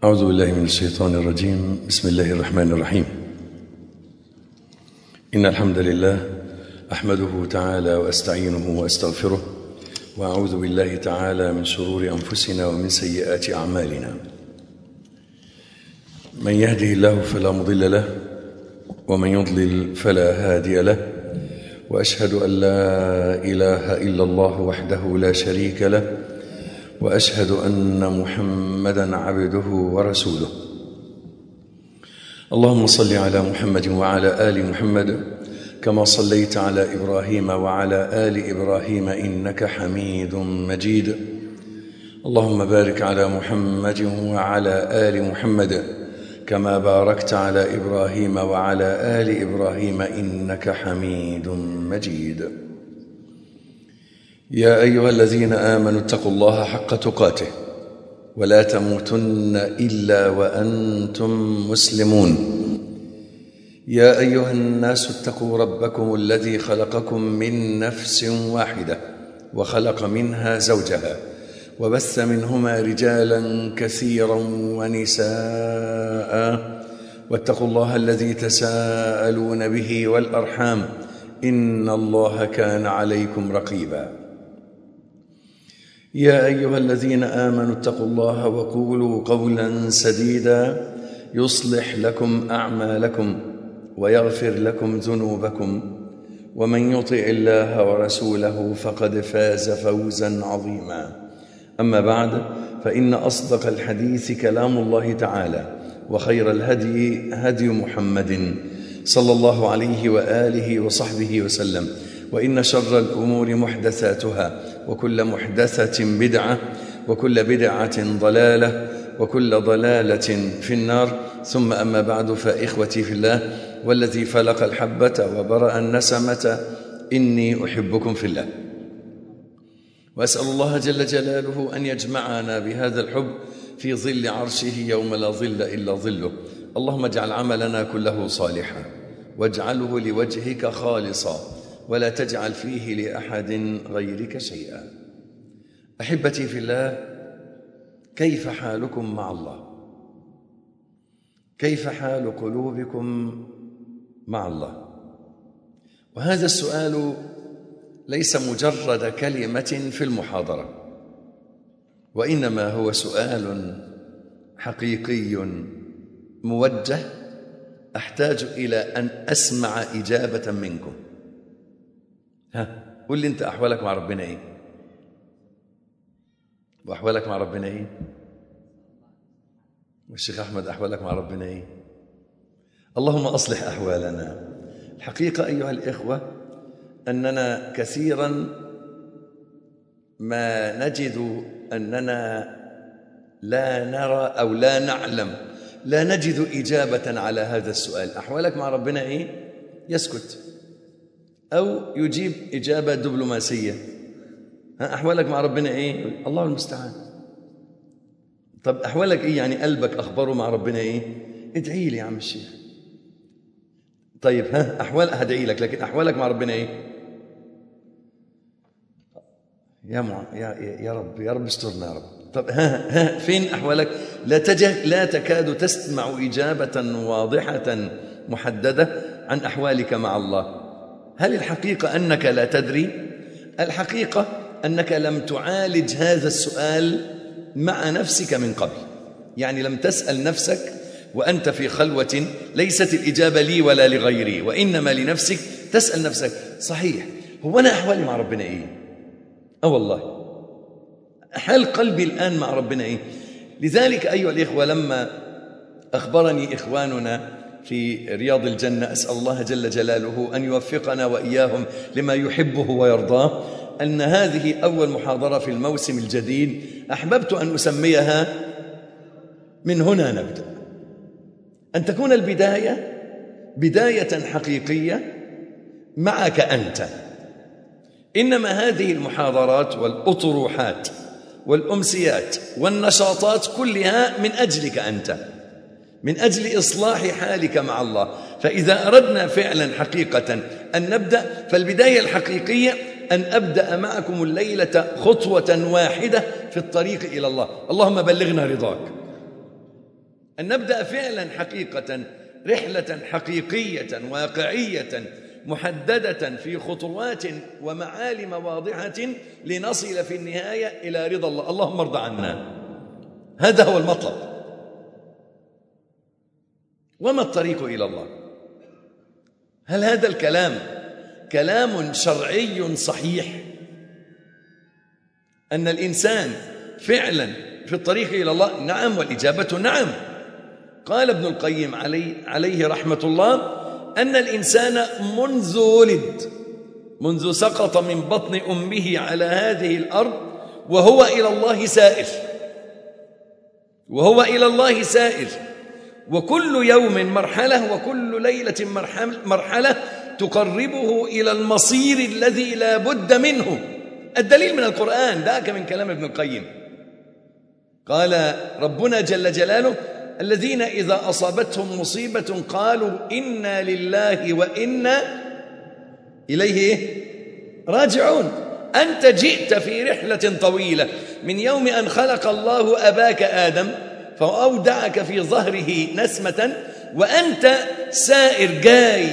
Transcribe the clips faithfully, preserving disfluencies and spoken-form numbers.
أعوذ بالله من الشيطان الرجيم. بسم الله الرحمن الرحيم. إن الحمد لله أحمده تعالى وأستعينه وأستغفره، وأعوذ بالله تعالى من شرور أنفسنا ومن سيئات أعمالنا. من يهده الله فلا مضل له، ومن يضلل فلا هادي له، وأشهد أن لا إله إلا الله وحده لا شريك له، وأشهد أن محمدًا عبده ورسوله. اللهم صل على محمد وعلى آل محمد كما صليت على إبراهيم وعلى آل إبراهيم إنك حميد مجيد. اللهم بارك على محمد وعلى آل محمد كما باركت على إبراهيم وعلى آل إبراهيم إنك حميد مجيد. يا أيها الذين آمنوا اتقوا الله حق تقاته ولا تموتن إلا وأنتم مسلمون. يا أيها الناس اتقوا ربكم الذي خلقكم من نفس واحدة وخلق منها زوجها وبث منهما رجالا كثيرا ونساء، واتقوا الله الذي تساءلون به والأرحام إن الله كان عليكم رقيبا. يا أيها الذين آمنوا اتقوا الله وقولوا قولا سديدا يصلح لكم أعمالكم ويغفر لكم ذنوبكم، ومن يطع الله ورسوله فقد فاز فوزا عظيما. أما بعد، فإن أصدق الحديث كلام الله تعالى، وخير الهدي هدي محمد صلى الله عليه وآله وصحبه وسلم، وإن شر الأمور محدثاتها، وكل محدثة بدعة، وكل بدعة ضلالة، وكل ضلالة في النار. ثم أما بعد، فإخوتي في الله والذي فلق الحبة وبرأ النسمة، إني أحبكم في الله، وأسأل الله جل جلاله أن يجمعنا بهذا الحب في ظل عرشه يوم لا ظل إلا ظله. اللهم اجعل عملنا كله صالحا، واجعله لوجهك خالصا، ولا تجعل فيه لأحد غيرك شيئا. أحبتي في الله، كيف حالكم مع الله؟ كيف حال قلوبكم مع الله؟ وهذا السؤال ليس مجرد كلمة في المحاضرة، وإنما هو سؤال حقيقي موجه أحتاج إلى أن أسمع إجابة منكم. ها، قل لي أنت أحوالك مع ربنا إيه؟ وأحوالك مع ربنا إيه؟ والشيخ أحمد أحوالك مع ربنا إيه؟ اللهم أصلح أحوالنا. الحقيقة أيها الإخوة أننا كثيرا ما نجد أننا لا نرى أو لا نعلم، لا نجد إجابة على هذا السؤال. أحوالك مع ربنا إيه؟ يسكت أو يجيب إجابة دبلوماسية. أحوالك مع ربنا إيه؟ الله المستعان. طب أحوالك إيه؟ يعني قلبك أخباره مع ربنا إيه؟ ادعي لي يا عم الشيخ. طيب ها، أحوال هدعي لك، لكن أحوالك مع ربنا إيه؟ يا مع... يا يا رب يا رب استرنا يا رب. طب ها ها فين أحوالك؟ لا تجه لا تكاد تسمع إجابة واضحة محددة عن أحوالك مع الله. هل الحقيقة أنك لا تدري؟ الحقيقة أنك لم تعالج هذا السؤال مع نفسك من قبل، يعني لم تسأل نفسك وأنت في خلوة، ليست الإجابة لي ولا لغيري، وإنما لنفسك. تسأل نفسك: صحيح، هو أنا أحوالي مع ربنا إيه؟ أه والله، حال قلبي الآن مع ربنا إيه؟ لذلك أيها الإخوة، لما أخبرني إخواننا في رياض الجنة، أسأل الله جل جلاله أن يوفقنا وإياهم لما يحبه ويرضاه، أن هذه أول محاضرة في الموسم الجديد، أحببت أن أسميها من هنا نبدأ، أن تكون البداية بداية حقيقية معك أنت. إنما هذه المحاضرات والأطروحات والأمسيات والنشاطات كلها من أجلك أنت، من أجل إصلاح حالك مع الله. فإذا أردنا فعلا حقيقة أن نبدأ، فالبداية الحقيقية أن أبدأ معكم الليلة خطوة واحدة في الطريق إلى الله. اللهم بلغنا رضاك، أن نبدأ فعلا حقيقة رحلة حقيقية واقعية محددة في خطوات ومعالم واضحة لنصل في النهاية إلى رضا الله. اللهم ارضى عنا، هذا هو المطلب. وما الطريق إلى الله؟ هل هذا الكلام كلام شرعي صحيح أن الإنسان فعلا في الطريق إلى الله؟ نعم، والإجابة نعم. قال ابن القيم عليه, عليه رحمة الله أن الإنسان منذ ولد، منذ سقط من بطن أمه على هذه الأرض وهو إلى الله سائر، وهو إلى الله سائر، وكل يوم مرحلة، وكل ليلة مرحلة تقربه إلى المصير الذي لا بد منه. الدليل من القرآن، ذاك من كلام ابن القيم. قال ربنا جل جلاله: الذين إذا أصابتهم مصيبة قالوا إنا لله وإنا إليه راجعون. أنت جئت في رحلة طويلة من يوم أن خلق الله أباك آدم فأودعك في ظهره نسمة، وأنت سائر جاي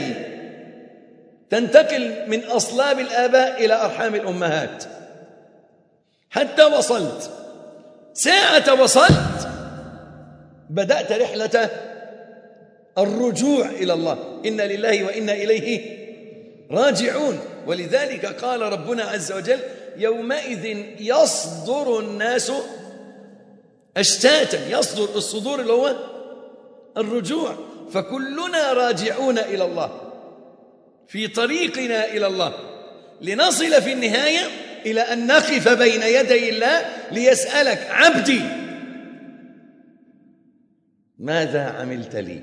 تنتقل من أصلاب الآباء إلى أرحام الأمهات حتى وصلت. ساعة وصلت بدأت رحلة الرجوع إلى الله، إنا لله وإنا إليه راجعون. ولذلك قال ربنا عز وجل: يومئذ يصدر الناس أشتاتا. يصدر الصدور اللي هو الرجوع، فكلنا راجعون إلى الله في طريقنا إلى الله لنصل في النهاية إلى أن نقف بين يدي الله ليسألك: عبدي ماذا عملت لي؟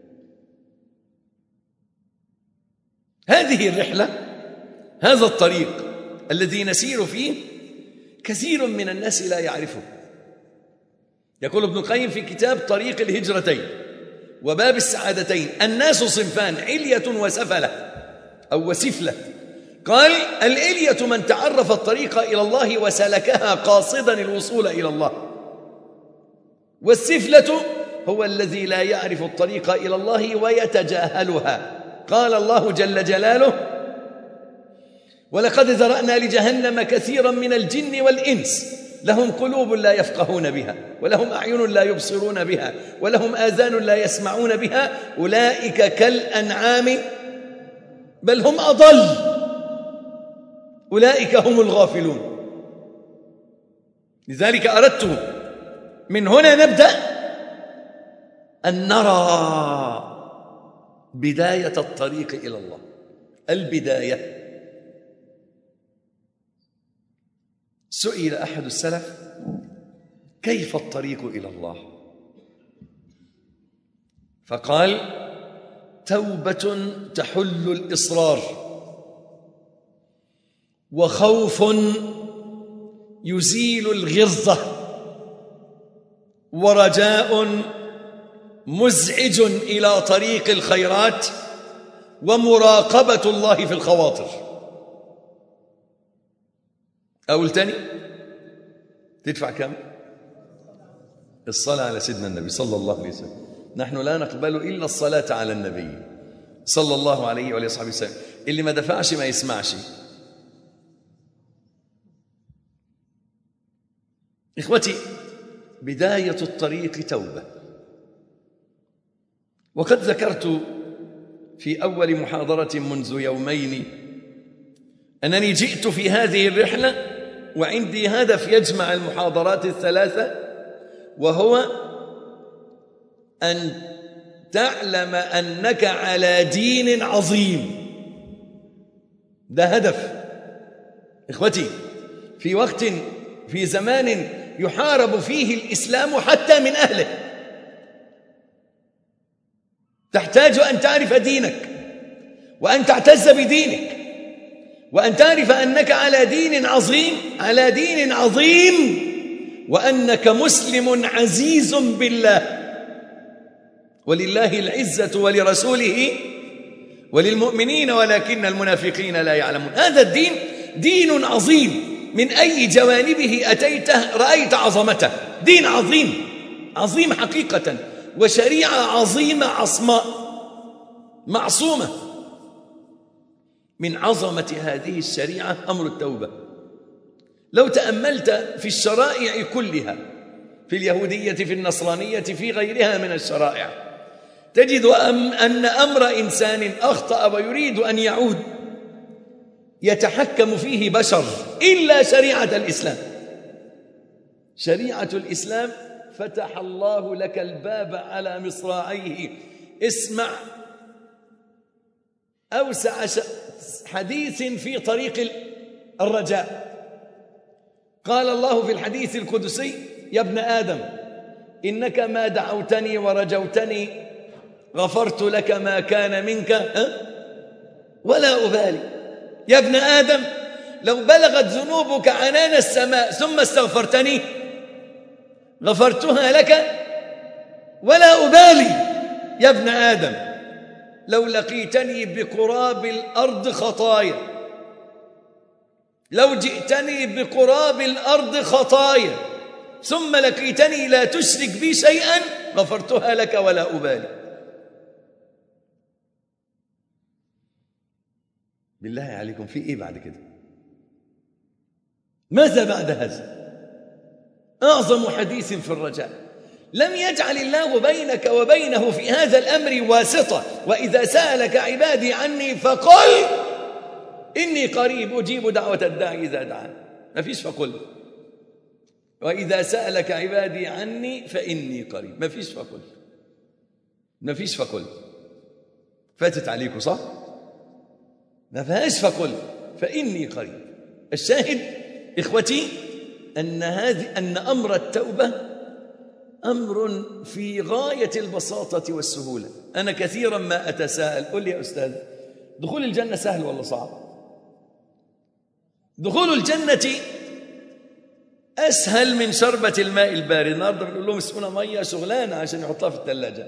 هذه الرحلة، هذا الطريق الذي نسير فيه كثير من الناس لا يعرفه. يقول ابن القيم في كتاب طريق الهجرتين وباب السعادتين: الناس صنفان، علية وسفلة أو وسفلة. قال: العلية من تعرف الطريق إلى الله وسلكها قاصدا الوصول إلى الله، والسفلة هو الذي لا يعرف الطريق إلى الله ويتجاهلها. قال الله جل جلاله: ولقد ذرأنا لجهنم كثيرا من الجن والإنس لهم قلوب لا يفقهون بها ولهم أعين لا يبصرون بها ولهم آذان لا يسمعون بها أولئك كالأنعام بل هم أضل أولئك هم الغافلون. لذلك أردت من هنا نبدأ أن نرى بداية الطريق إلى الله. البداية. سئل أحد السلف: كيف الطريق إلى الله؟ فقال: توبة تحل الإصرار، وخوف يزيل الغرزة، ورجاء مزعج إلى طريق الخيرات، ومراقبة الله في الخواطر. أول تاني تدفع كم؟ الصلاة على سيدنا النبي صلى الله عليه وسلم. نحن لا نقبل إلا الصلاة على النبي صلى الله عليه وآله وصحبه وسلم. اللي ما دفعش ما يسمعش. إخوتي، بداية الطريق توبة. وقد ذكرت في أول محاضرة منذ يومين أنني جئت في هذه الرحلة وعندي هدف يجمع المحاضرات الثلاثة، وهو أن تعلم أنك على دين عظيم. ده هدف. إخوتي، في وقت، في زمان يحارب فيه الإسلام حتى من أهله، تحتاج أن تعرف دينك وأن تعتز بدينك وأن تعرف أنك على دين عظيم، على دين عظيم، وأنك مسلم عزيز بالله. ولله العزة ولرسوله وللمؤمنين ولكن المنافقين لا يعلمون. هذا الدين دين عظيم، من أي جوانبه أتيته رأيت عظمته. دين عظيم، عظيم حقيقة، وشريعة عظيمة عصماء معصومة. من عظمة هذه الشريعة أمر التوبة. لو تأملت في الشرائع كلها، في اليهودية، في النصرانية، في غيرها من الشرائع، تجد أن أمر إنسان أخطأ ويريد أن يعود يتحكم فيه بشر إلا شريعة الإسلام. شريعة الإسلام فتح الله لك الباب على مصراعيه. اسمع أوسع حديث في طريق الرجاء. قال الله في الحديث القدسي: يا ابن آدم إنك ما دعوتني ورجوتني غفرت لك ما كان منك ولا أبالي. يا ابن آدم لو بلغت ذنوبك عنان السماء ثم استغفرتني غفرتها لك ولا أبالي. يا ابن آدم لو لقيتني بقراب الأرض خطايا، لو جئتني بقراب الأرض خطايا ثم لقيتني لا تشرك بي شيئا غفرتها لك ولا أبالي. بالله عليكم في إيه بعد كده؟ ماذا بعد هذا؟ أعظم حديث في الرجاء. لم يجعل الله بينك وبينه في هذا الأمر واسطة. وإذا سألك عبادي عني فقل إني قريب أجيب دعوة الداعي إذا دعان. ما فيش فقل. وإذا سألك عبادي عني فإني قريب. ما فيش فقل. ما فيش فقل. فاتت عليكم صح؟ ما فيهاش فقل. فإني قريب. الشاهد إخوتي أن هذه أن أمر التوبة أمر في غاية البساطة والسهولة. أنا كثيرا ما أتساءل، قل لي يا أستاذ، دخول الجنة سهل ولا صعب؟ دخول الجنة أسهل من شربة الماء البارد. النهارده بنقول لهم اسمنا مية شغلانة عشان يحطها في الثلاجة.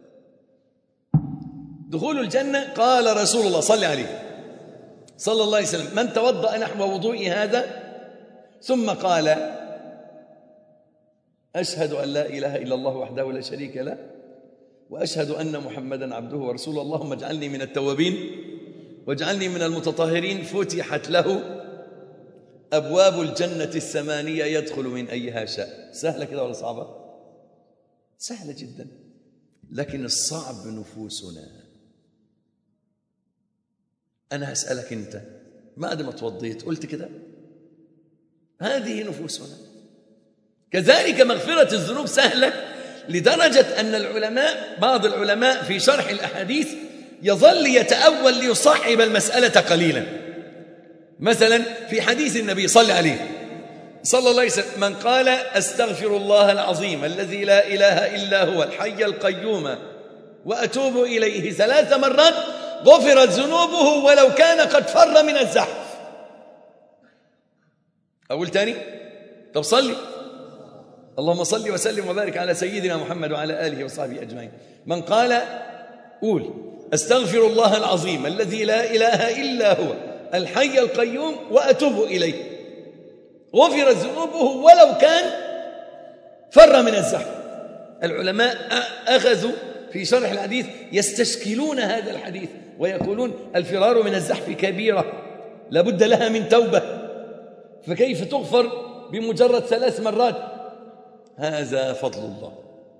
دخول الجنة قال رسول الله صلى عليه صلى الله عليه وسلم: من توضأ نحو وضوئي هذا ثم قال أشهد أن لا إله إلا الله وحده لا شريك له وأشهد أن محمدا عبده ورسوله اللهم اجعلني من التوابين واجعلني من المتطهرين، فتحت له أبواب الجنة الثمانية يدخل من أيها شاء. سهلة كده ولا صعبة؟ سهلة جدا. لكن الصعب نفوسنا. أنا هسألك أنت بعد ما توضيت قلت كده؟ هذه نفوسنا. كذلك مغفرة الذنوب سهلة لدرجة أن العلماء بعض العلماء في شرح الأحاديث يظل يتأول ليصعب المسألة قليلا. مثلا في حديث النبي صلى عليه صلى الله عليه وسلم: من قال أستغفر الله العظيم الذي لا إله إلا هو الحي القيوم وأتوب إليه ثلاث مرات غفرت ذنوبه ولو كان قد فر من الزحف. أقول تاني؟ طب صلي. اللهم صل وسلم وبارك على سيدنا محمد وعلى آله وصحبه أجمعين. من قال قول أستغفر الله العظيم الذي لا إله إلا هو الحي القيوم وأتوب إليه غفرت ذنوبه ولو كان فر من الزحف. العلماء أخذوا في شرح الحديث يستشكلون هذا الحديث ويقولون الفرار من الزحف كبيرة لابد لها من توبة، فكيف تغفر بمجرد ثلاث مرات؟ هذا فضل الله.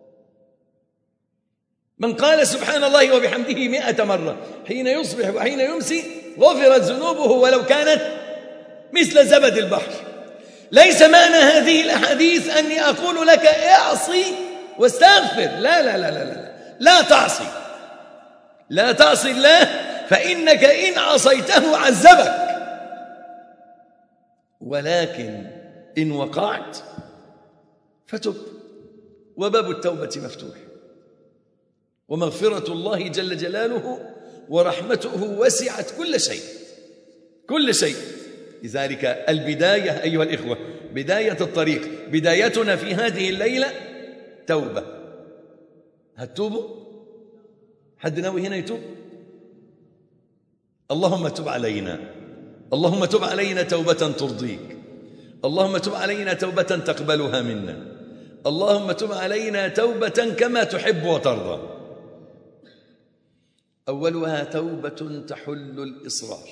من قال سبحان الله وبحمده مئة مرة حين يصبح وحين يمسي غفرت ذنوبه ولو كانت مثل زبد البحر. ليس معنى هذه الأحاديث أني أقول لك اعصي واستغفر، لا لا لا لا لا لا تعصي، لا تعصي الله، فإنك إن عصيته عذبك. ولكن إن وقعت فتب، وباب التوبة مفتوح، ومغفرة الله جل جلاله ورحمته وسعت كل شيء كل شيء. لذلك البداية أيها الإخوة، بداية الطريق، بدايتنا في هذه الليلة توبة. هتتوبوا؟ حد ناوي هنا يتوب؟ اللهم تب علينا، اللهم تب علينا توبة ترضيك، اللهم تب علينا توبة تقبلها منا، اللهم تب علينا توبة كما تحب وترضى. أولها توبة تحل الإصرار،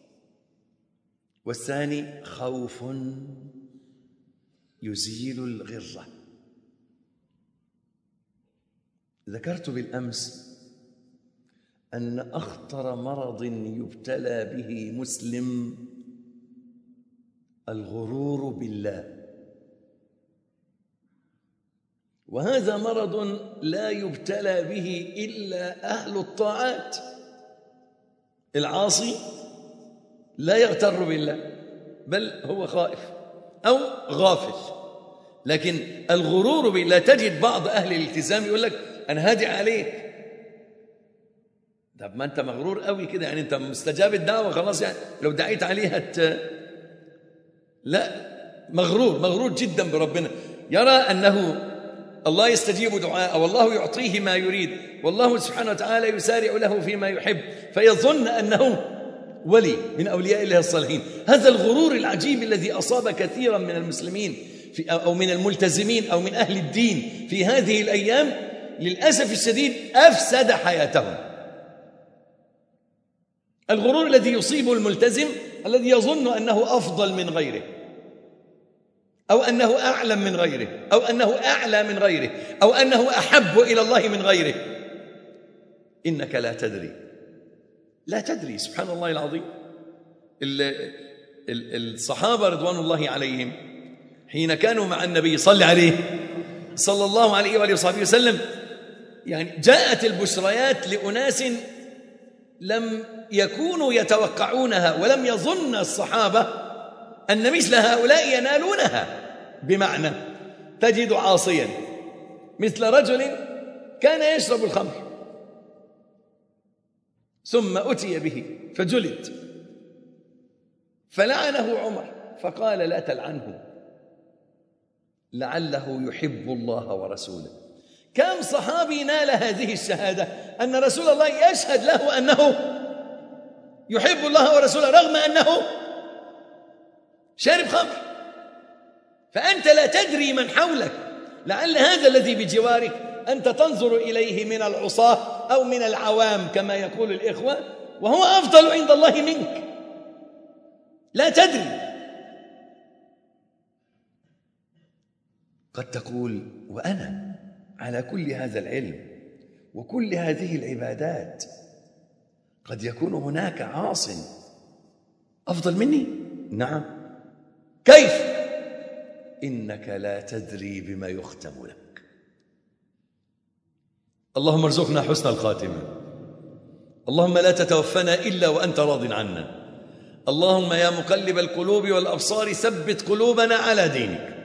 والثاني خوف يزيل الغرة. ذكرت بالأمس أن أخطر مرض يبتلى به مسلم الغرور بالله، وهذا مرض لا يبتلى به إلا أهل الطاعات. العاصي لا يغتر بالله، بل هو خائف أو غافل. لكن الغرور بالله، تجد بعض أهل الالتزام يقول لك أنا هادي عليك. طب ما أنت مغرور قوي كده، يعني أنت مستجاب الدعوة خلاص، يعني لو دعيت عليها ت... لا، مغرور مغرور جدا بربنا، يرى أنه الله يستجيب دعاءه والله يعطيه ما يريد والله سبحانه وتعالى يسارع له فيما يحب، فيظن أنه ولي من أولياء الله الصالحين. هذا الغرور العجيب الذي أصاب كثيرا من المسلمين في أو من الملتزمين أو من أهل الدين في هذه الأيام للأسف الشديد أفسد حياتهم. الغرور الذي يصيب الملتزم الذي يظن أنه أفضل من غيره، أو أنه أعلم من غيره، أو أنه أعلى من غيره، أو أنه أحب إلى الله من غيره. إنك لا تدري، لا تدري. سبحان الله العظيم. الصحابة رضوان الله عليهم حين كانوا مع النبي صلى عليه صلى الله عليه وآله وصحبه وسلم، يعني جاءت البشريات لأناس لم يكونوا يتوقعونها، ولم يظن الصحابة أن مثل هؤلاء ينالونها. بمعنى تجد عاصيا مثل رجل كان يشرب الخمر ثم أتي به فجلد، فلعنه عمر فقال لا تلعنه لعله يحب الله ورسوله. كم صحابي نال هذه الشهادة أن رسول الله يشهد له أنه يحب الله ورسوله رغم أنه شارب خمر. فأنت لا تدري من حولك، لعل هذا الذي بجوارك أنت تنظر إليه من العصاة أو من العوام كما يقول الإخوة، وهو أفضل عند الله منك. لا تدري. قد تقول وأنا على كل هذا العلم وكل هذه العبادات قد يكون هناك عاص أفضل مني. نعم. كيف؟ إنك لا تدري بما يختم لك. اللهم ارزقنا حسن الخاتمة. اللهم لا تتوفنا إلا وأنت راض عنا. اللهم يا مقلب القلوب والأبصار ثبت قلوبنا على دينك.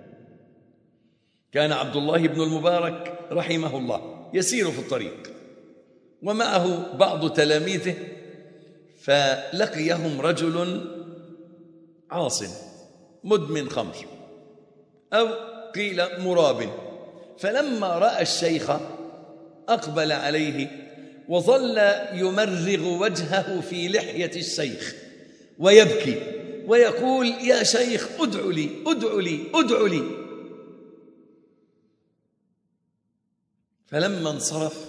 كان عبد الله بن المبارك رحمه الله يسير في الطريق ومعه بعض تلاميذه، فلقيهم رجل عاص مدمن خمر أو قيل مراب، فلما رأى الشيخ أقبل عليه وظل يمرغ وجهه في لحية الشيخ ويبكي ويقول يا شيخ ادع لي ادع لي ادع لي. فلما انصرف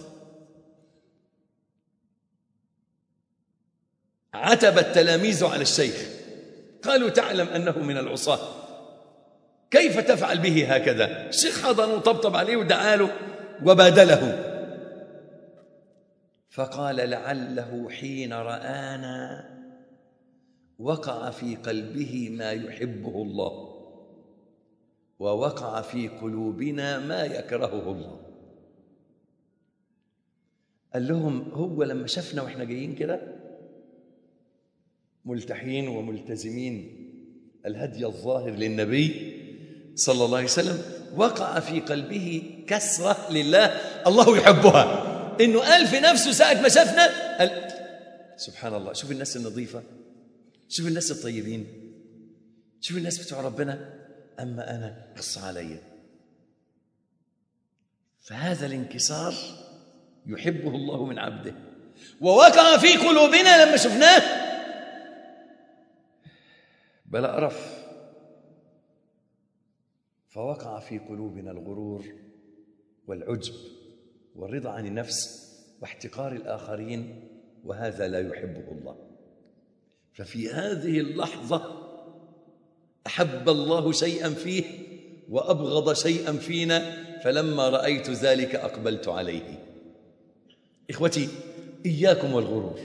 عتب التلاميذ على الشيخ، قالوا تعلم أنه من العصاة، كيف تفعل به هكذا؟ الشيخ حضن وطبطب عليه ودعا له وبادله، فقال لعله حين رآنا وقع في قلبه ما يحبه الله ووقع في قلوبنا ما يكرهه الله. قال لهم هو لما شفنا واحنا جايين كده ملتحين وملتزمين الهدي الظاهر للنبي صلى الله عليه وسلم وقع في قلبه كسرة لله الله يحبها، إنه قال في نفسه ساعة ما شفنا قال سبحان الله، شوف الناس النظيفة، شوف الناس الطيبين، شوف الناس بتوع ربنا، أما أنا قص علي. فهذا الانكسار يحبه الله من عبده، ووقع في قلوبنا لما شفناه بلا قرف. فوقع في قلوبنا الغرور والعجب والرضا عن النفس واحتقار الآخرين، وهذا لا يحبه الله. ففي هذه اللحظة أحب الله شيئا فيه وأبغض شيئا فينا، فلما رأيت ذلك أقبلت عليه. إخوتي، إياكم والغرور.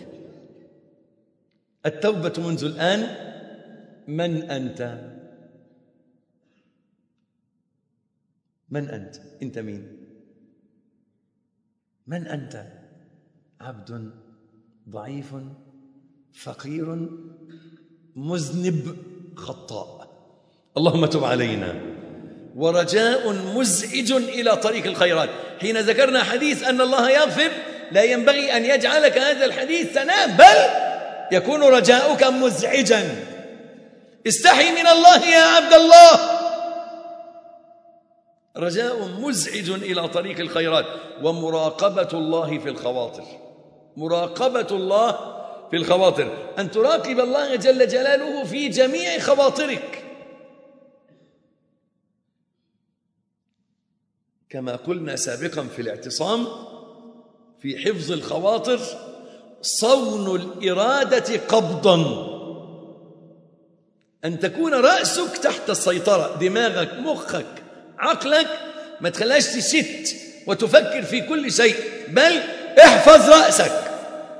التوبة منذ الآن. من أنت؟ من أنت؟ أنت مين؟ من أنت؟ عبد ضعيف فقير مذنب خطاء. اللهم تب علينا. ورجاء مزعج إلى طريق الخيرات. حين ذكرنا حديث أن الله يغفر، لا ينبغي أن يجعلك هذا الحديث تنام، بل يكون رجاؤك مزعجا. استحي من الله يا عبد الله. رجاء مزعج إلى طريق الخيرات. ومراقبة الله في الخواطر. مراقبة الله في الخواطر، أن تراقب الله جل جلاله في جميع خواطرك. كما قلنا سابقا في الاعتصام في حفظ الخواطر: صون الإرادة قبضا، أن تكون رأسك تحت السيطرة. دماغك، مخك، عقلك ما تخليش تشت وتفكر في كل شيء، بل احفظ رأسك،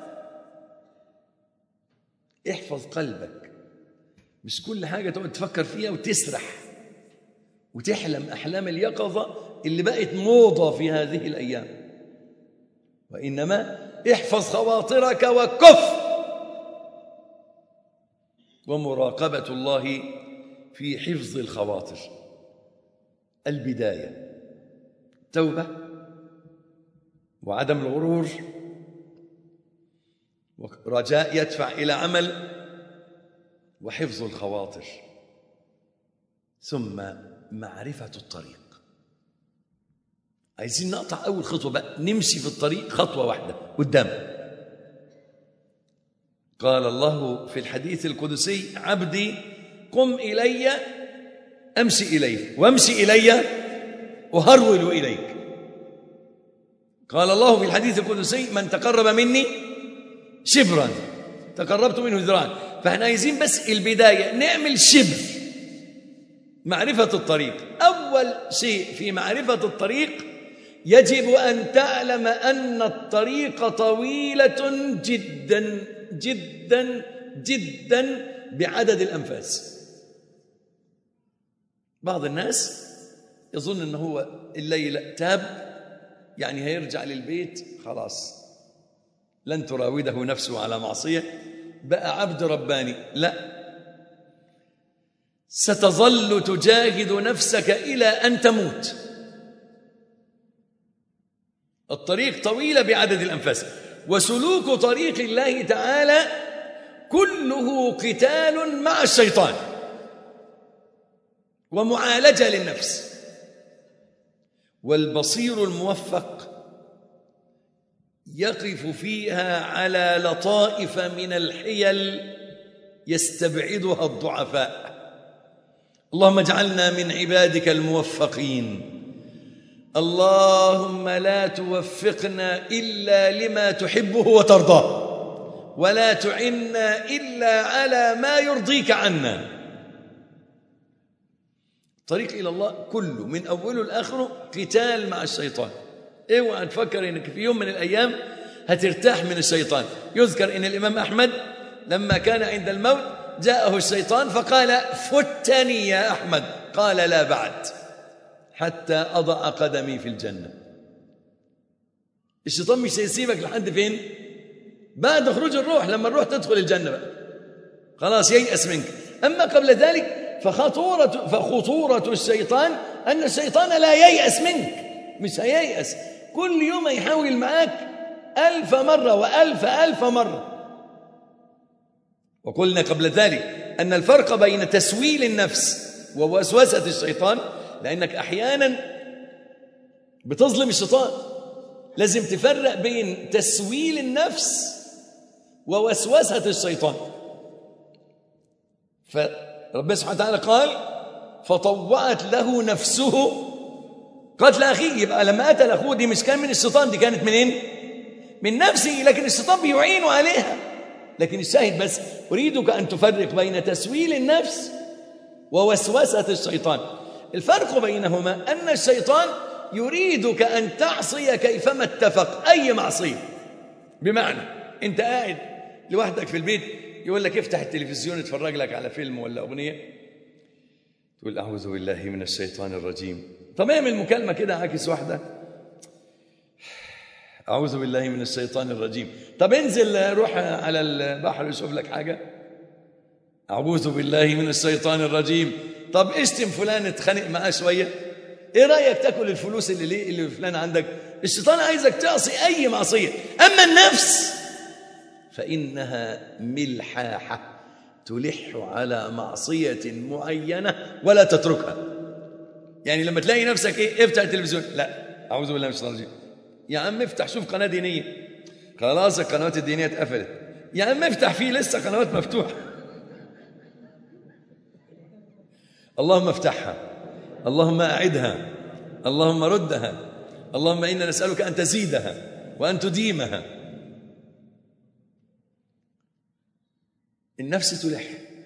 احفظ قلبك. مش كل حاجة تقعد تفكر فيها وتسرح وتحلم أحلام اليقظة اللي بقت موضة في هذه الأيام، وإنما احفظ خواطرك وكف. ومراقبة الله في حفظ الخواطر. البداية توبة وعدم الغرور، ورجاء يدفع إلى عمل، وحفظ الخواطر، ثم معرفة الطريق. عايزين نقطع أول خطوة بقى، نمشي في الطريق خطوة واحدة قدام. قال الله في الحديث القدسي: عبدي قم إلي أمشي إليك، وامشي إلي أهرول إليك. قال الله في الحديث القدسي: من تقرب مني شبرا تقربت منه ذراعا. فاحنا عايزين بس البداية نعمل شبر، معرفة الطريق. أول شيء في معرفة الطريق يجب أن تعلم أن الطريق طويلة جدا جدا جدا بعدد الأنفاس. بعض الناس يظن أنه هو الليلة تاب يعني هيرجع للبيت خلاص لن تراوده نفسه على معصية، بقى عبد رباني. لا، ستظل تجاهد نفسك إلى أن تموت. الطريق طويلة بعدد الأنفاس. وسلوك طريق الله تعالى كله قتال مع الشيطان ومعالجة للنفس. والبصير الموفق يقف فيها على لطائف من الحيل يستبعدها الضعفاء. اللهم اجعلنا من عبادك الموفقين. اللهم لا توفقنا إلا لما تحبه وترضاه، ولا تعنا إلا على ما يرضيك عنا. طريق إلى الله كله من أوله لآخره قتال مع الشيطان. اوعى تفكر انك في يوم من الأيام هترتاح من الشيطان. يذكر ان الإمام أحمد لما كان عند الموت جاءه الشيطان فقال: فتني يا أحمد. قال: لا بعد حتى أضع قدمي في الجنة. الشيطان مش هيسيبك لحد فين؟ بعد خروج الروح، لما الروح تدخل الجنة بقى خلاص ييأس منك. أما قبل ذلك فخطورة, فخطورة الشيطان أن الشيطان لا ييأس منك، مش هييأس، كل يوم يحاول معاك ألف مرة وألف ألف مرة. وقلنا قبل ذلك أن الفرق بين تسويل النفس ووسوسة الشيطان، لأنك أحيانا بتظلم الشيطان، لازم تفرق بين تسويل النفس ووسوسة الشيطان. فربنا سبحانه وتعالى قال: فطوعت له نفسه قتل أخيه. يبقى لما قتل أخوه دي مش كان من الشيطان، دي كانت منين؟ من نفسه، لكن الشيطان بيعين عليها. لكن الشاهد بس أريدك أن تفرق بين تسويل النفس ووسوسة الشيطان. الفرق بينهما أن الشيطان يريدك أن تعصي كيفما اتفق، أي معصية. بمعنى أنت قاعد لوحدك في البيت، يقول لك افتح التلفزيون اتفرج لك على فيلم ولا أغنية، تقول أعوذ بالله من الشيطان الرجيم. طب اعمل مكالمة كده عاكس واحدة، أعوذ بالله من الشيطان الرجيم. طب انزل روح على البحر وشوف لك حاجة، أعوذ بالله من الشيطان الرجيم. طب اشتم فلان اتخانق معاه شوية، ايه رأيك تاكل الفلوس اللي ليه اللي فلان عندك؟ الشيطان عايزك تعصي أي معصية. أما النفس فإنها ملحاحة تلح على معصية معينة ولا تتركها. يعني لما تلاقي نفسك ايه افتح التلفزيون، لا أعوذ بالله من الشيطان الرجيم. يا عم افتح شوف قناة دينية، خلاص القنوات الدينية اتقفلت. يا عم افتح فيه لسه قنوات مفتوحة. اللهم افتحها، اللهم أعدها، اللهم ردها، اللهم إنا نسألك أن تزيدها وأن تديمها. النفس تلح،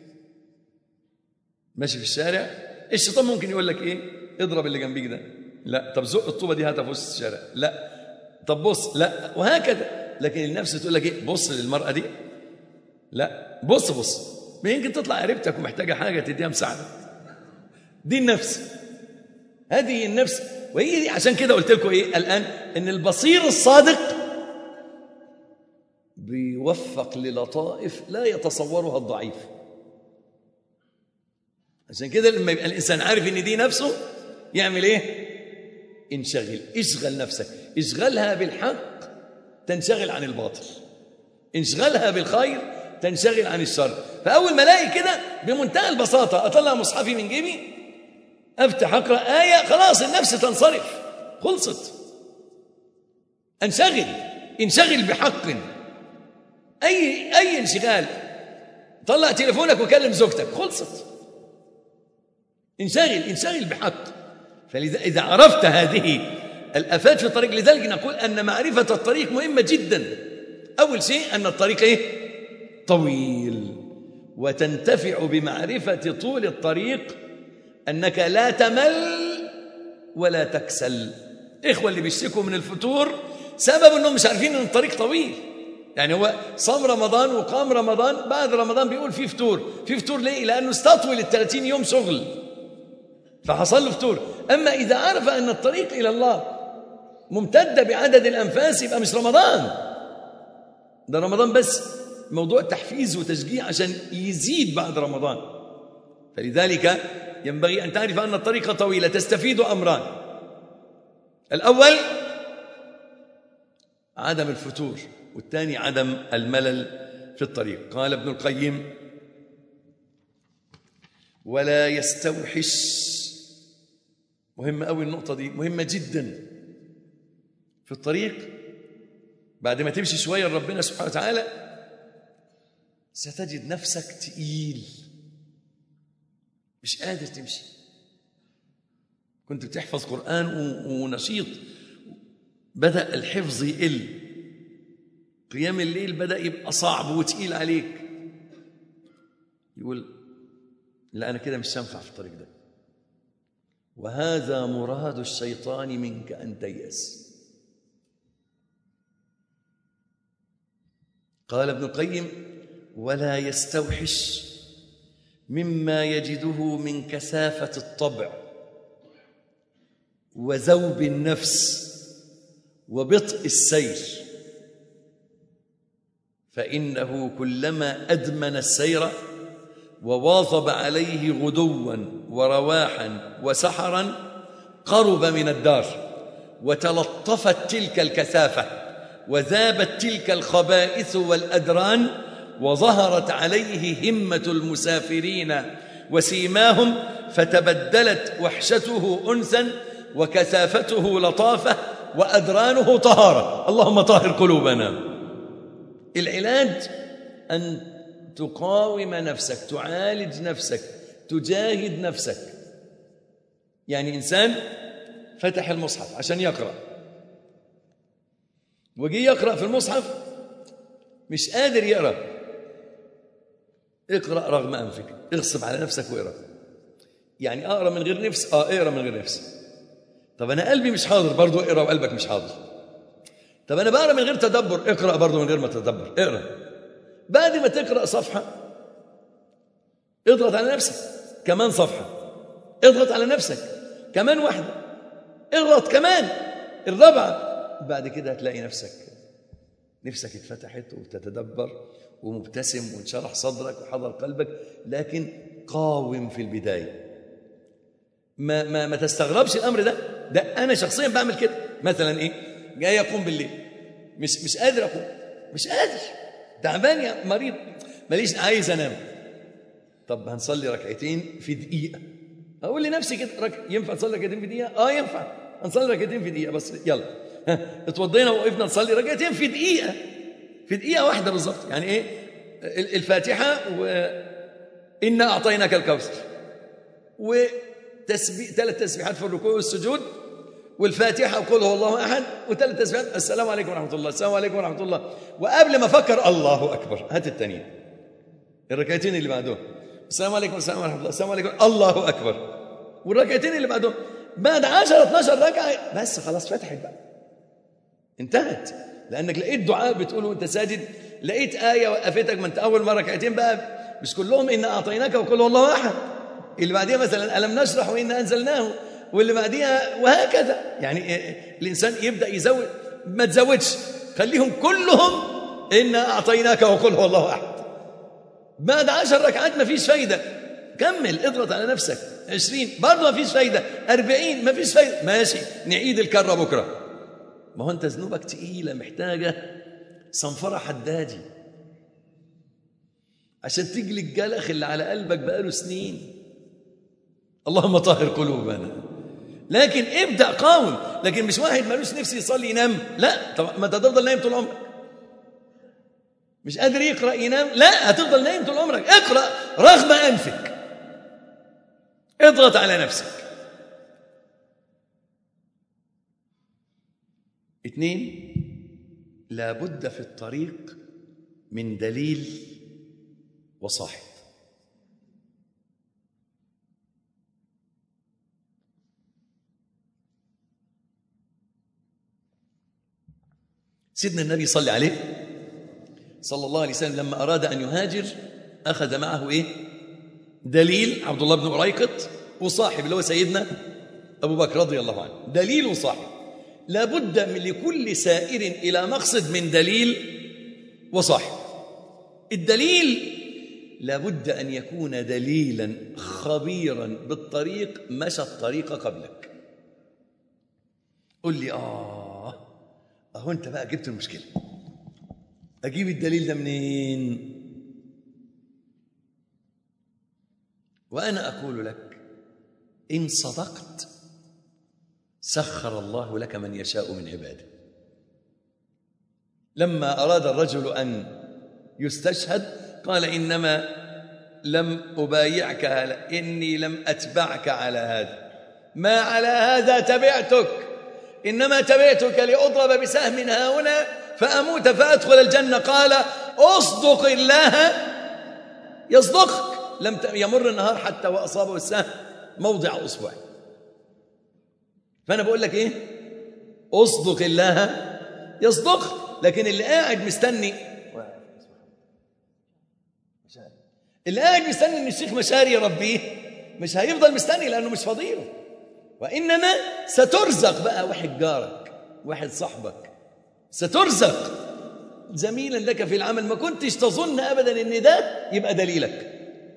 ماشي في الشارع، الشيطان ممكن يقول لك ايه اضرب اللي جنبيك ده، لا. طب زق الطوبة دي هاتها في وسط الشارع، لا. طب بص، لا، وهكذا. لكن النفس تقول لك ايه بص للمرأة دي، لا بص بص، يمكن تطلع قريبتك ومحتاجة حاجة تديها مساعدة. دي النفس، هذه النفس. وهي دي عشان كده قلت لكم ايه الآن ان البصير الصادق بيوفق للطائف لا يتصورها الضعيف. عشان كده لما يبقى الإنسان عارف ان دي نفسه يعمل ايه؟ انشغل، اشغل نفسك، اشغلها بالحق تنشغل عن الباطل، انشغلها بالخير تنشغل عن الشر. فأول ما الاقي كده بمنتهى البساطة أطلع مصحفي من جيبي أفتح أقرأ آية، خلاص النفس تنصرف، خلصت. انشغل، انشغل بحق، أي أي انشغال. طلع تليفونك وكلم زوجتك، خلصت. انشغل، انشغل بحق. فإذا إذا عرفت هذه الآفات في الطريق، لذلك نقول أن معرفة الطريق مهمة جدا. أول شيء أن الطريق إيه؟ طويل، وتنتفع بمعرفة طول الطريق أنك لا تمل ولا تكسل. إخوة اللي بيشتكوا من الفتور سبب أنهم مش عارفين أن الطريق طويل. يعني هو صام رمضان وقام رمضان، بعد رمضان بيقول في فتور. في فتور ليه؟ لأنه استطول الثلاثين يوم شغل فحصل له فتور. أما إذا عرف أن الطريق إلى الله ممتدة بعدد الأنفاس يبقى مش رمضان، ده رمضان بس موضوع تحفيز وتشجيع عشان يزيد بعد رمضان. فلذلك ينبغي أن تعرف أن الطريق طويلة. تستفيد أمران: الأول عدم الفتور، والثاني عدم الملل في الطريق. قال ابن القيم: ولا يستوحش. مهمة أوي النقطة دي، مهمة جدا. في الطريق بعد ما تمشي شوية لربنا سبحانه وتعالى ستجد نفسك تقيل، مش قادر تمشي. كنت بتحفظ قرآن ونشيط، بدأ الحفظ يقل، قيام الليل بدأ يبقى صعب وتقيل عليك، يقول لا أنا كده مش هنفع في الطريق ده. وهذا مراد الشيطان منك أن تيأس. قال ابن القيم: ولا يستوحش مما يجده من كثافة الطبع وذوب النفس وبطء السير، فإنه كلما أدمن السير وواظب عليه غدوا ورواحا وسحرا قرب من الدار، وتلطفت تلك الكثافة وذابت تلك الخبائث والأدران، وظهرت عليه همة المسافرين وسيماهم، فتبدلت وحشته أنسا وكثافته لطافة وأدرانه طهارة. اللهم طهر قلوبنا. العلاج أن تقاوم نفسك، تعالج نفسك، تجاهد نفسك. يعني إنسان فتح المصحف عشان يقرأ وجي يقرأ في المصحف مش قادر يقرأ، اقرأ رغم أنفك، اغصب على نفسك واقرأ. يعني أقرأ من غير نفس، آه اقرأ من غير نفس. طب أنا قلبي مش حاضر، برضو اقرأ وقلبك مش حاضر. طب أنا بقرأ من غير تدبر، اقرأ برضو من غير ما تدبر، اقرأ. بعد ما تقرأ صفحة اضغط على نفسك كمان صفحة، اضغط على نفسك كمان واحدة، اضغط كمان الرابعة. بعد كده هتلاقي نفسك نفسك اتفتحت وتتدبر ومبتسم وانشرح صدرك وحضر قلبك. لكن قاوم في البداية، ما, ما, ما تستغربش الأمر ده. ده أنا شخصيا بعمل كده. مثلا إيه، جاي أقوم بالليل مش, مش قادر أقوم، مش قادر، تعبان يا مريض، ماليش، عايز أنام. طب هنصلي ركعتين في دقيقة. أقول لنفسي كده، رك... ينفع نصلي ركعتين في دقيقة؟ آه ينفع هنصلي ركعتين في دقيقة، بس يلا اتوضينا ووقفنا نصلي ركعتين في دقيقة، في دقيقة واحدة بالظبط. يعني إيه، الفاتحة وإنا أعطيناك الكوثر وتسبيح، ثلاث تسبيحات في الركوع والسجود، والفاتحة وقل هو الله أحد، وثلاث تسبيحات السلام عليكم ورحمة الله، السلام عليكم ورحمة الله. وقبل ما أفكر الله أكبر، هات التانيين الركعتين اللي بعدهم، السلام عليكم السلام ورحمة الله، السلام عليكم الله أكبر، والركعتين اللي بعدهم. بعد عشرة اثناشر ركعة بس خلاص فتحت بقى، انتهت. لأنك لقيت دعاء بتقوله وانت ساجد، لقيت آية وقفتك. ما انت أول مرة ركعتين بقى مش كلهم إن أعطيناك وقل هو الله أحد، اللي بعديها مثلا ألم نشرح وإنا أنزلناه، واللي بعديها وهكذا. يعني الإنسان يبدأ يزود، ما تزودش، خليهم كلهم إنا أعطيناك وقل هو الله أحد. بعد عشر ركعات ما فيش فايدة، كمل، اضغط على نفسك. عشرين برضه ما فيش فايدة، أربعين ما فيش فايدة، ماشي نعيد الكرة بكرة. ما هو أنت ذنوبك تقيلة، محتاجة صنفرة حدادي عشان تجلي الجلخ اللي على قلبك بقاله سنين. اللهم طهر قلوبنا. لكن ابدأ قاوم. لكن مش واحد مالوش نفسي يصلي ينام، لا. طب ما انت هتفضل نايم طول عمرك. مش قادر يقرأ ينام، لا، هتفضل نايم طول عمرك. اقرأ رغم أنفك، اضغط على نفسك. اثنين، لابد في الطريق من دليل وصاحب. سيدنا النبي صلى عليه صلى الله عليه وسلم لما أراد أن يهاجر أخذ معه إيه؟ دليل عبد الله بن أريقط، وصاحب اللي هو سيدنا أبو بكر رضي الله عنه. دليل وصاحب. لابد من لكل سائر إلى مقصد من دليل وصاحب. الدليل لابد أن يكون دليلا خبيرا بالطريق، مشى الطريق قبلك. قل لي آه أهو أنت بقى جبت المشكلة، أجيب الدليل ده منين؟ وأنا أقول لك إن صدقت سخر الله لك من يشاء من عباده. لما أراد الرجل أن يستشهد قال إنما لم أبايعك، إني لم أتبعك على هذا، ما على هذا تبعتك، إنما تبعتك لأضرب بسهم هنا فأموت فأدخل الجنة. قال أصدق الله يصدقك. لم يمر النهار حتى وأصابه السهم موضع أصبعه. فأنا بقول لك إيه؟ أصدق الله يصدقك. لكن اللي قاعد مستني اللي قاعد مستني إن الشيخ مشاري يربيه مش هيفضل مستني، لأنه مش فضيله. وإنما سترزق بقى واحد جارك، واحد صاحبك، سترزق زميلا لك في العمل ما كنتش تظن أبدا إن ده يبقى دليلك.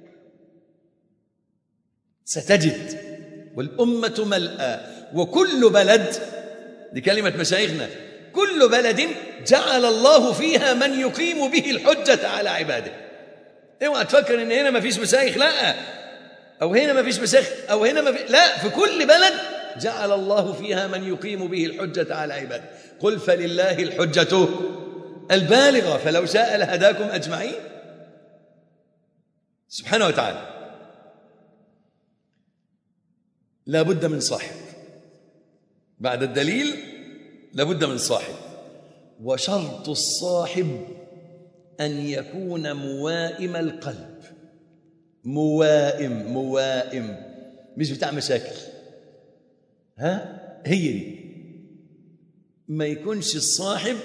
ستجد والأمة ملأى، وكل بلد، دي كلمة مشايخنا، كل بلد جعل الله فيها من يقيم به الحجة على عباده. اوعى تفكر ان هنا ما فيش مشايخ، لا، او هنا ما فيش مشايخ، او هنا ما في، لا، في كل بلد جعل الله فيها من يقيم به الحجة على عباده. قل فلله الحجة البالغة فلو شاء لهداكم أجمعين سبحانه وتعالى. لا بد من صاحب، بعد الدليل لا بد من صاحب. وشرط الصاحب أن يكون موائم القلب، موائم موائم مش بتاع مشاكل. ها هي دي، ما يكونش الصاحب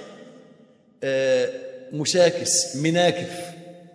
مشاكس مناكف،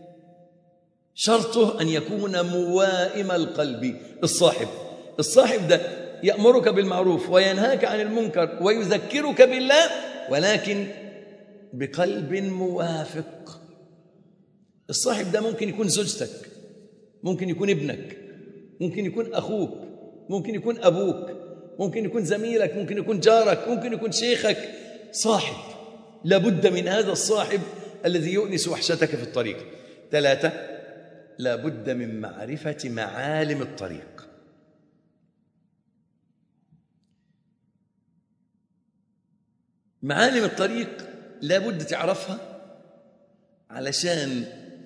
شرطه أن يكون موائم القلب. الصاحب الصاحب ده يأمرك بالمعروف وينهاك عن المنكر ويذكرك بالله، ولكن بقلب موافق. الصاحب ده ممكن يكون زوجتك، ممكن يكون ابنك، ممكن يكون أخوك، ممكن يكون أبوك، ممكن يكون زميلك، ممكن يكون جارك، ممكن يكون شيخك. صاحب لابد من هذا الصاحب الذي يؤنس وحشتك في الطريق. ثلاثة، لابد من معرفة معالم الطريق. معالم الطريق لابد تعرفها علشان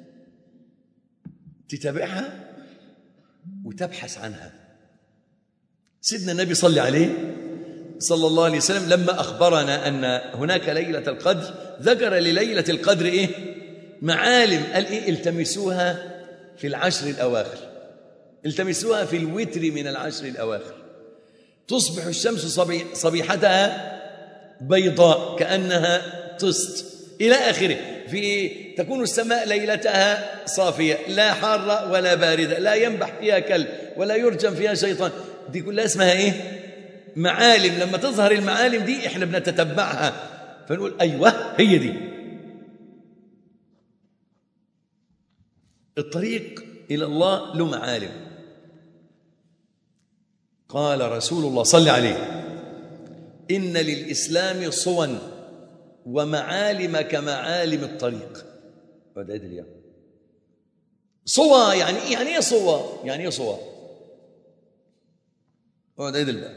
تتابعها وتبحث عنها. سيدنا النبي صلى عليه صلى الله عليه وسلم لما أخبرنا أن هناك ليلة القدر ذكر لليلة القدر إيه؟ معالم. قال إيه؟ التمسوها في العشر الأواخر، التمسوها في الوتر من العشر الأواخر. تصبح الشمس صبي صبيحتها بيضاء كأنها طست إلى آخره. في تكون السماء ليلتها صافية، لا حارة ولا باردة، لا ينبح فيها كلب ولا يرجم فيها شيطان. دي كلها اسمها إيه؟ معالم. لما تظهر المعالم دي إحنا بنتتبعها فنقول أيوة هي دي. الطريق إلى الله له معالم. قال رسول الله صلى عليه: إن للإسلام صوا ومعالم كمعالم الطريق. هذا اليوم صوا يعني إيه؟ يعني إيه صوا؟ يعني إيه صوا؟ هذا الباب.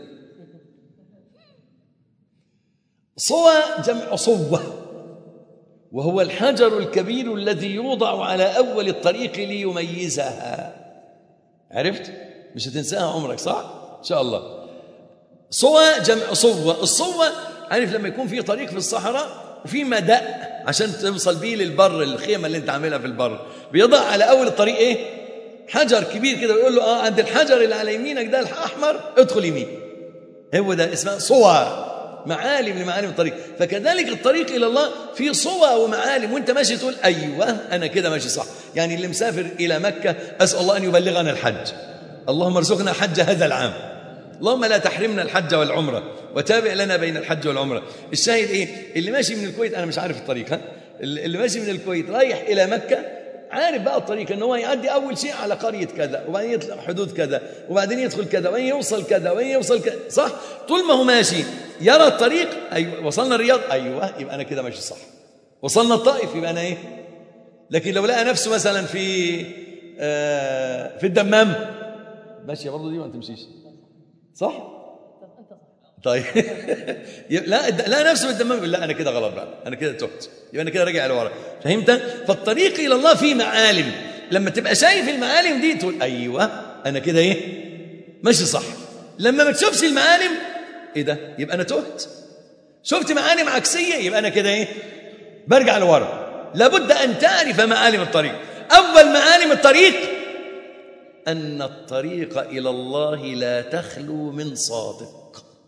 صوا جمع صوة، وهو الحجر الكبير الذي يوضع على أول الطريق ليميزها. عرفت؟ مش هتنساها عمرك، صح؟ إن شاء الله. صوا جمع صوة. الصوة عارف لما يكون في طريق في الصحراء وفي مدأ عشان توصل بيه للبر، الخيمة اللي انت عاملها في البر، بيضع على أول الطريق إيه؟ حجر كبير كده ويقول له آه عند الحجر اللي على يمينك ده الأحمر ادخل يمين. هو ده اسمه صوا، معالم لمعالم الطريق. فكذلك الطريق إلى الله في صوا ومعالم، وانت ماشي تقول أيوة أنا كده ماشي صح. يعني اللي مسافر إلى مكة أسأل الله أن يبلغنا الحج، اللهم ارزقنا حج هذا العام، اللهم لا تحرمنا الحج والعمرة، وتابع لنا بين الحج والعمرة. الشاهد إيه؟ اللي ماشي من الكويت، أنا مش عارف الطريق، ها؟ اللي ماشي من الكويت رايح إلى مكة عارف بقى الطريق، أنه هو يعدي أول شيء على قرية كذا، وبعدين يطلع حدود كذا، وبعدين يدخل كذا، وبعدين يوصل كذا، وبعدين يوصل كذا، صح؟ طول ما هو ماشي يرى الطريق. أيوة وصلنا الرياض، أيوة يبقى أنا كده ماشي صح. وصلنا الطائف يبقى أنا إيه؟ لكن لو لقى نفسه مثلا في آه في الدمام، ماشي برضه دي ما تمشيش، صح؟ طيب لا لا نفسه بالدمام يقول لا انا كده غلط بقى، انا كده تهت، يبقى انا كده راجع لورا. فهمت؟ فالطريق الى الله فيه معالم. لما تبقى شايف المعالم دي تقول ايوه انا كده ايه؟ ماشي صح. لما ما تشوفش المعالم ايه ده؟ يبقى انا تهت. شفت معالم عكسيه يبقى انا كده ايه؟ برجع لورا. لابد ان تعرف معالم الطريق. اول معالم الطريق ان الطريق الى الله لا تخلو من صادق.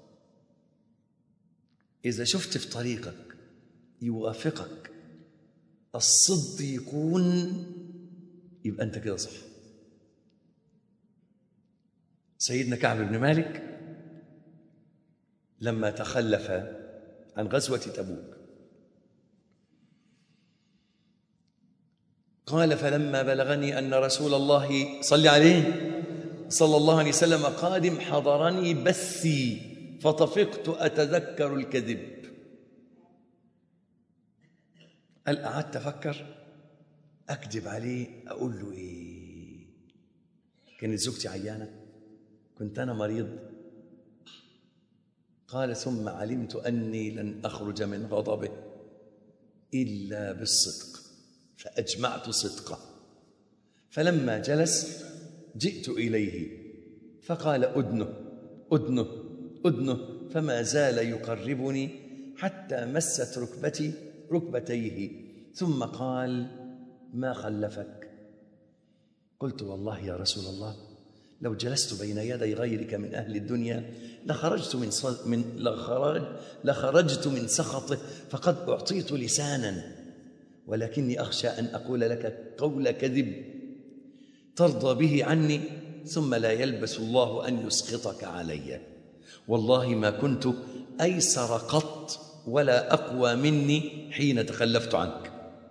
إذا شفت في طريقك يوافقك الصديقون يبقى أنت كده صح. سيدنا كعب بن مالك لما تخلف عن غزوة تبوك قال: فلما بلغني أن رسول الله صلى عليه صلى الله عليه وسلم قادم حضرني بثي فطفقت أتذكر الكذب. قال: قعدت أفكر أكذب عليه، أقول له إيه؟ كانت زوجتي عيانة، كنت أنا مريض. قال: ثم علمت أني لن أخرج من غضبه إلا بالصدق، فأجمعت صدقه. فلما جلس جئت إليه فقال: أدنه. أدنه أدنه فما زال يقربني حتى مست ركبتي ركبتيه ثم قال: ما خلفك؟ قلت: والله يا رسول الله لو جلست بين يدي غيرك من أهل الدنيا لخرجت من من لخرج لخرجت من سخطه، فقد أعطيت لسانا، ولكني أخشى أن أقول لك قول كذب ترضى به عني ثم لا يلبس الله أن يسخطك علي. والله ما كنت أيسر قط ولا أقوى مني حين تخلفت عنك.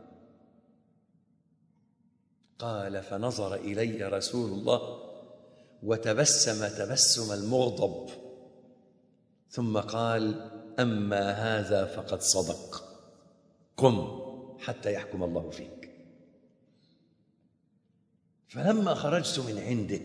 قال: فنظر إلي رسول الله وتبسم تبسم المغضب ثم قال: أما هذا فقد صدق، قم حتى يحكم الله فيك. فلما خرجت من عنده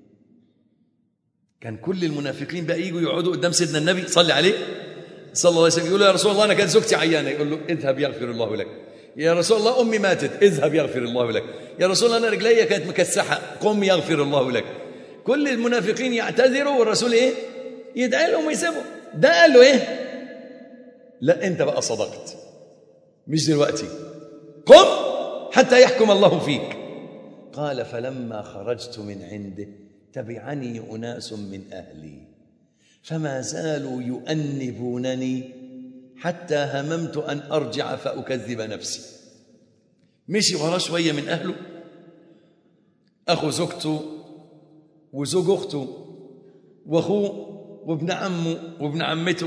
كان كل المنافقين بقى يجوا يقعدوا قدام سيدنا النبي صلى عليه صلى الله عليه وسلم، يقول له: يا رسول الله أنا كانت زوجتي عيانة. يقول له: اذهب يغفر الله لك. يا رسول الله أمي ماتت. اذهب يغفر الله لك. يا رسول الله أنا رجلي كانت مكسحة. قم يغفر الله لك. كل المنافقين يعتذروا والرسول إيه؟ يدعي لهم ويسيبهم. ده قال له إيه؟ لا أنت بقى صدقت، مش دلوقتي، قم حتى يحكم الله فيك. قال: فلما خرجت من عنده تبعني أناس من أهلي فما زالوا يؤنبونني حتى هممت أن أرجع فأكذب نفسي. مشي وراه شوية من أهله، أخو زوجته وزوج أخته وأخوه وابن عمه وابن عمته.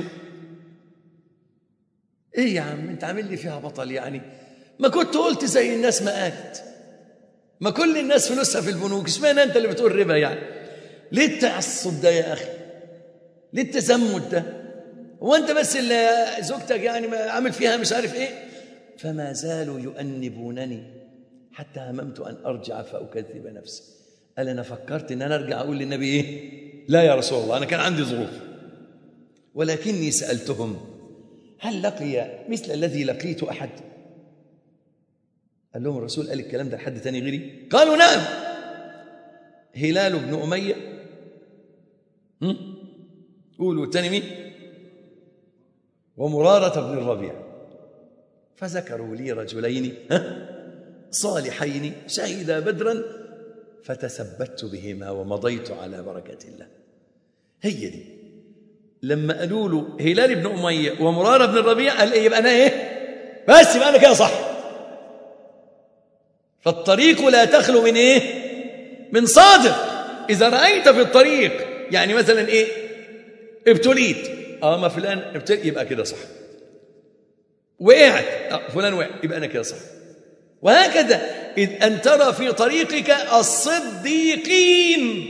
إيه يا عم أنت عامل لي فيها بطل يعني؟ ما كنت قلت زي الناس ما قالت، ما كل الناس فلوسها في البنوك، اشمعنى أنت اللي بتقول ربا يعني؟ ليه التعصب ده يا أخي؟ ليه التزمت ده؟ هو أنت بس اللي زوجتك يعني عامل فيها مش عارف إيه؟ فما زالوا يؤنبونني حتى هممت أن أرجع فأكذب نفسي. قال: أنا فكرت أن أنا أرجع أقول للنبي إيه؟ لا يا رسول الله أنا كان عندي ظروف، ولكني سألتهم: هل لقي مثل الذي لقيت أحد؟ قال لهم الرسول قال الكلام ده لحد تاني غيري؟ قالوا: نعم، هلال بن أمية. هم؟ قولوا التاني مين؟ ومرارة بن الربيع. فذكروا لي رجلين صالحين شهدا بدرا فتثبت بهما ومضيت على بركة الله. هي دي لما قالوا له هلال بن أمية ومرارة بن الربيع قال: إيه يبقى أنا إيه؟ بس يبقى أنا كده صح. فالطريق لا تخلو من إيه؟ من صادق. إذا رأيت في الطريق يعني مثلا إيه؟ ابتليت، آه ما فلان ابتلي يبقى كده صح. وقعت، آه فلان وقع يبقى أنا كده صح. وهكذا إذ أن ترى في طريقك الصديقين.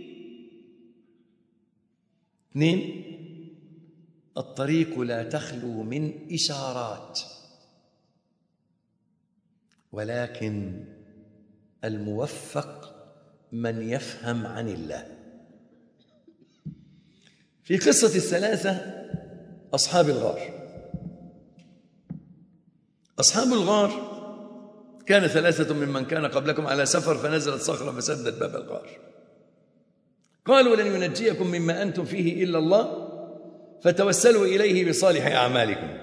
اثنين، الطريق لا تخلو من إشارات، ولكن الموفق من يفهم عن الله. في قصة الثلاثة أصحاب الغار، أصحاب الغار كان ثلاثة ممن كان قبلكم على سفر فنزلت صخرة فسدت باب الغار، قالوا: لن ينجيكم مما أنتم فيه إلا الله فتوسلوا إليه بصالح أعمالكم.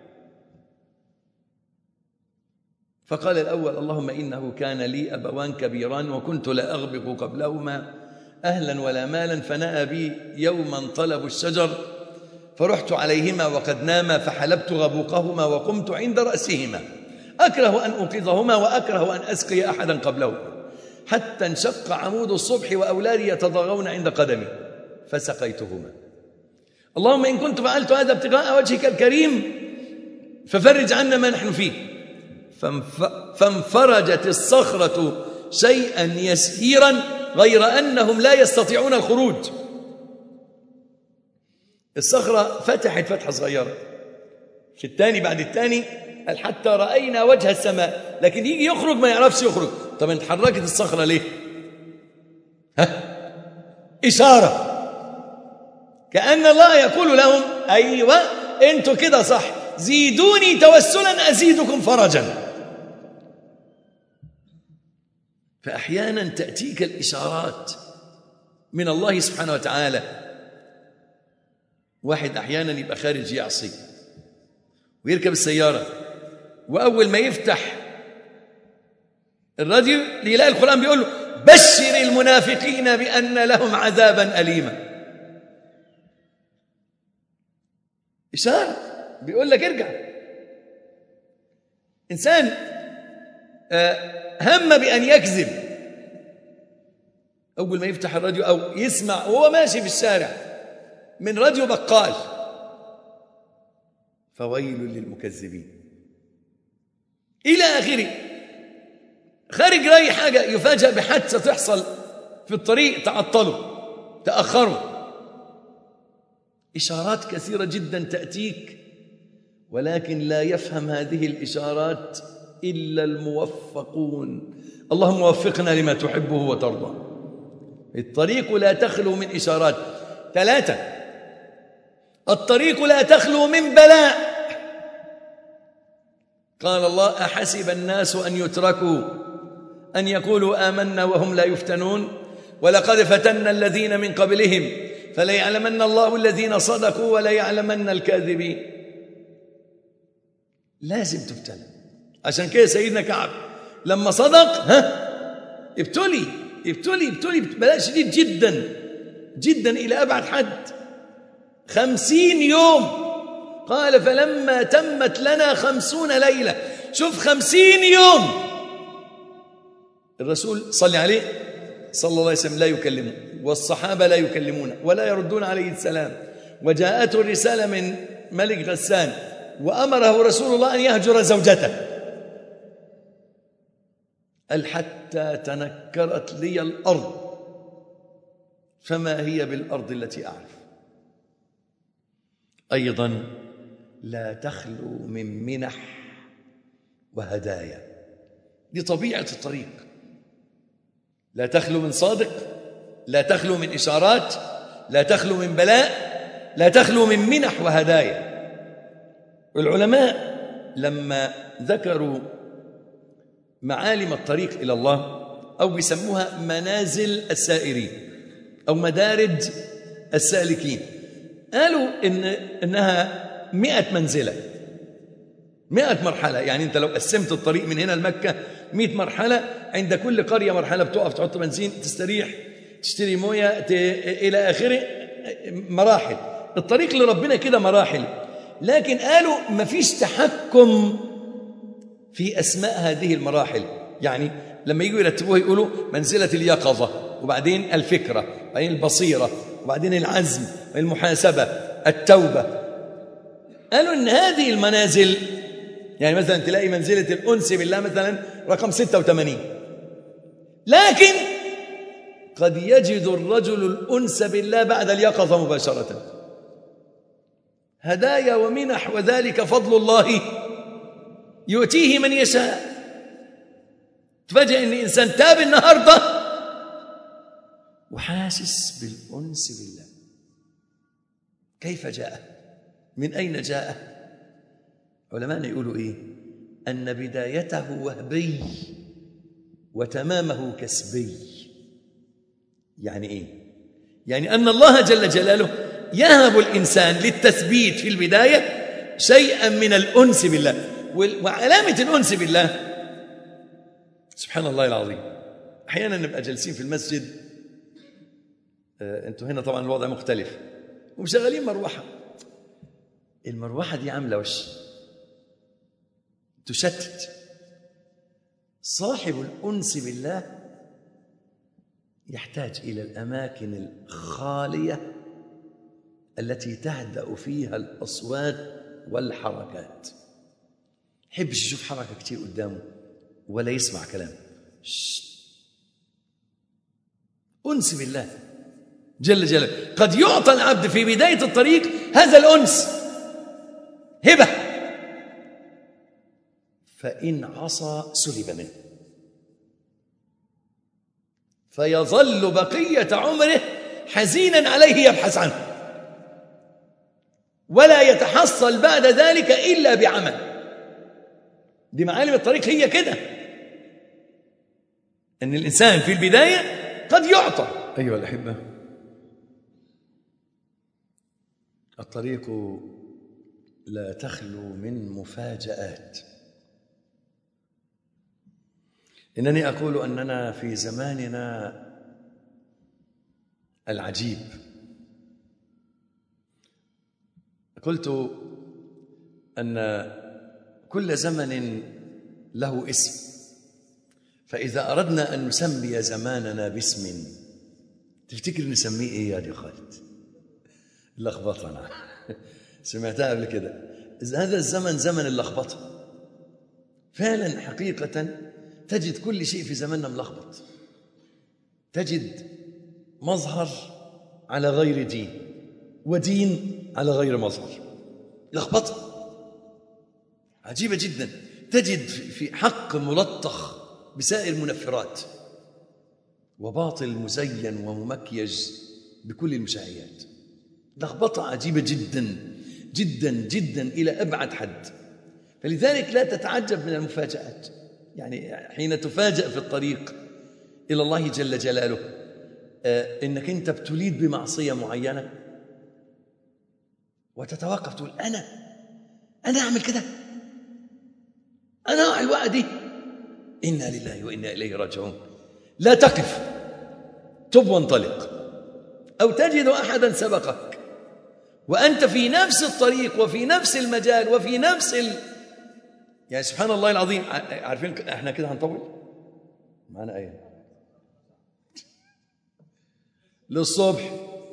فقال الأول: اللهم إنه كان لي أبوان كبيران وكنت لا أغبق قبلهما أهلا ولا مالا، فنأى بي يوما طلبوا الشجر فرحت عليهما وقد ناما فحلبت غبوقهما وقمت عند رأسهما أكره أن أوقظهما وأكره أن أسقي أحدا قبلهما حتى انشق عمود الصبح وأولادي يتضاغون عند قدمي فسقيتهما. اللهم إن كنت فعلت هذا ابتغاء وجهك الكريم ففرج عنا ما نحن فيه. فانفرجت الصخرة شيئا يسيرا غير أنهم لا يستطيعون الخروج. الصخرة فتحت فتحة صغيرة في الثاني بعد الثاني حتى رأينا وجه السماء، لكن يجي يخرج ما يعرفش يخرج. طب انت حركت الصخرة ليه؟ ها؟ إشارة، كأن الله يقول لهم: أيوة انتوا كده صح، زيدوني توسلا أزيدكم فرجا. فأحيانا تأتيك الإشارات من الله سبحانه وتعالى واحد أحيانا يبقى خارج يعصي ويركب السيارة، وأول ما يفتح الراديو يلاقي القرآن بيقول له بشر المنافقين بأن لهم عذابا أليما. إشارة بيقول لك ارجع. إنسان هم بأن يكذب، أول ما يفتح الراديو أو يسمع وهو ماشي في الشارع من راديو بقال فويل للمكذبين إلى آخره. خارج رأي حاجة يفاجأ بحادثة تحصل في الطريق، تعطلوا تأخروا. إشارات كثيرة جدا تأتيك، ولكن لا يفهم هذه الإشارات إلا الموفقون. اللهم وفقنا لما تحبه وترضى. الطريق لا تخلو من إشارات. ثلاثة، الطريق لا تخلو من بلاء. قال الله أحسب الناس أن يتركوا أن يقولوا آمنا وهم لا يفتنون ولقد فتنا الذين من قبلهم فليعلمن الله الذين صدقوا وليعلمن الكاذبين. لازم تفتن. عشان كده سيدنا كعب لما صدق ها ابتلي ابتلي ابتلي بلاء شديد جدا جدا إلى أبعد حد. خمسين يوم قال فلما تمت لنا خمسون ليلة. شوف خمسين يوم الرسول صلى عليه صلى الله عليه وسلم لا يكلمه، والصحابة لا يكلمون ولا يردون عليه السلام، وجاءته الرسالة من ملك غسان وأمره رسول الله أن يهجر زوجته. قال حتى تنكرت لي الأرض فما هي بالأرض التي أعرف. أيضا لا تخلو من منح وهدايا، دي طبيعة الطريق. لا تخلو من صادق، لا تخلو من إشارات، لا تخلو من بلاء، لا تخلو من منح وهدايا. العلماء لما ذكروا معالم الطريق إلى الله أو بيسموها منازل السائرين أو مدارج السالكين، قالوا إن إنها مئة منزلة، مئة مرحلة. يعني أنت لو قسمت الطريق من هنا لمكة مئة مرحلة، عند كل قرية مرحلة بتقف تحط بنزين تستريح تشتري موية ت... إلى آخره، مراحل. الطريق لربنا كده مراحل. لكن قالوا ما فيش تحكم في أسماء هذه المراحل. يعني لما يجوا يرتبوها يقولوا منزلة اليقظة، وبعدين الفكرة، وبعدين البصيرة، وبعدين العزم، المحاسبة، التوبة. قالوا إن هذه المنازل، يعني مثلا تلاقي منزلة الأنس بالله مثلا رقم ستة وثمانين، لكن قد يجد الرجل الأنس بالله بعد اليقظة مباشرة. هدايا ومنح وذلك فضل الله يؤتيه من يشاء. تفاجئ ان انسان تاب النهارده وحاسس بالانس بالله. كيف جاء؟ من اين جاء؟ علماءنا يقولوا ايه؟ ان بدايته وهبي وتمامه كسبي. يعني ايه؟ يعني ان الله جل جلاله يهب الانسان للتثبيت في البدايه شيئا من الانس بالله. وعلامة الأنس بالله سبحان الله العظيم، أحيانا نبقى جالسين في المسجد، آه أنتوا هنا طبعا الوضع مختلف، ومشغلين مروحة، المروحة دي عاملة وش تشتت. صاحب الأنس بالله يحتاج إلى الأماكن الخالية التي تهدأ فيها الأصوات والحركات. يحبش يشوف حركة كتير قدامه ولا يسمع كلام. أنس بالله جل جلاله. قد يعطى العبد في بداية الطريق هذا الأنس هبة، فإن عصى سلب منه فيظل بقية عمره حزينا عليه يبحث عنه، ولا يتحصل بعد ذلك إلا بعمل. دي معالم الطريق هي كده، أن الإنسان في البداية قد يعطى. أيها الأحبة، الطريق لا تخلو من مفاجآت. إنني أقول أننا في زماننا العجيب، قلت أن كل زمن له اسم، فإذا أردنا أن نسمي زماننا باسم تفتكر نسميه إيه يا دي خالد؟ اللخبطة. سمعتها قبل كده، هذا الزمن زمن اللخبطة. فعلا حقيقة تجد كل شيء في زماننا ملخبط، تجد مظهر على غير دين ودين على غير مظهر، لخبطة عجيبة جدا. تجد في حق ملطخ بسائر المنفرات، وباطل مزين وممكيج بكل المشاعيات، لخبطة عجيبة جدا جدا جدا إلى أبعد حد. فلذلك لا تتعجب من المفاجآت، يعني حين تفاجأ في الطريق إلى الله جل جلاله آه إنك أنت ابتليت بمعصية معينة وتتوقف تقول أنا أنا أعمل كده، أنا أعمل الوقت دي، إنا لله وإنا إليه راجعون. لا تقف، تب وانطلق. أو تجد أحدا سبقك وأنت في نفس الطريق وفي نفس المجال وفي نفس ال... يعني سبحان الله العظيم. عارفين احنا كده هنطول معنا ايه للصبح.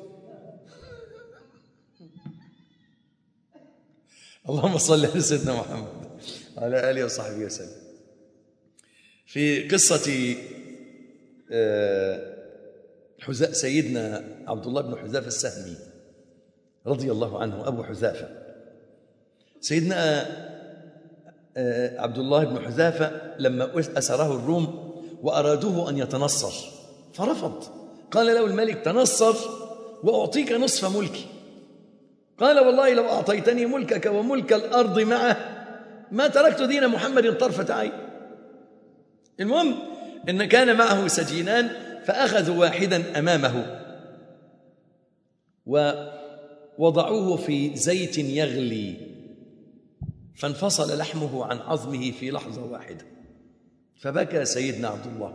اللهم صل على سيدنا محمد وعلى آله وصحبه وسلم. في قصة سيدنا عبد الله بن حذافة السهمي رضي الله عنه، أبو حذافة، سيدنا عبد الله بن حذافة لما أسره الروم وأرادوه أن يتنصر فرفض، قال له الملك تنصر وأعطيك نصف ملكي. قال والله لو أعطيتني ملكك وملك الأرض معه ما تركت دين محمد طرفة عين. المهم إن كان معه سجينان فأخذوا واحدا أمامه ووضعوه في زيت يغلي فانفصل لحمه عن عظمه في لحظة واحدة، فبكى سيدنا عبد الله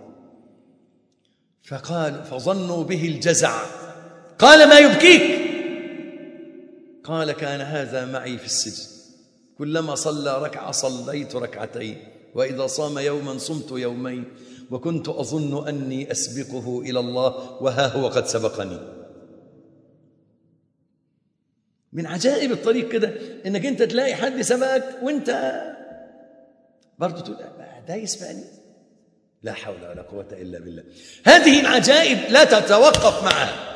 فقال فظنوا به الجزع. قال ما يبكيك؟ قال كان هذا معي في السجن، كلما صلى ركعة صليت ركعتين، وإذا صام يوما صمت يومين، وكنت أظن أني أسبقه إلى الله وها هو قد سبقني. من عجائب الطريق كده إنك أنت تلاقي حد سبقك وأنت برضو تقول ده يسبقني، لا حول ولا قوة إلا بالله. هذه العجائب لا تتوقف معها.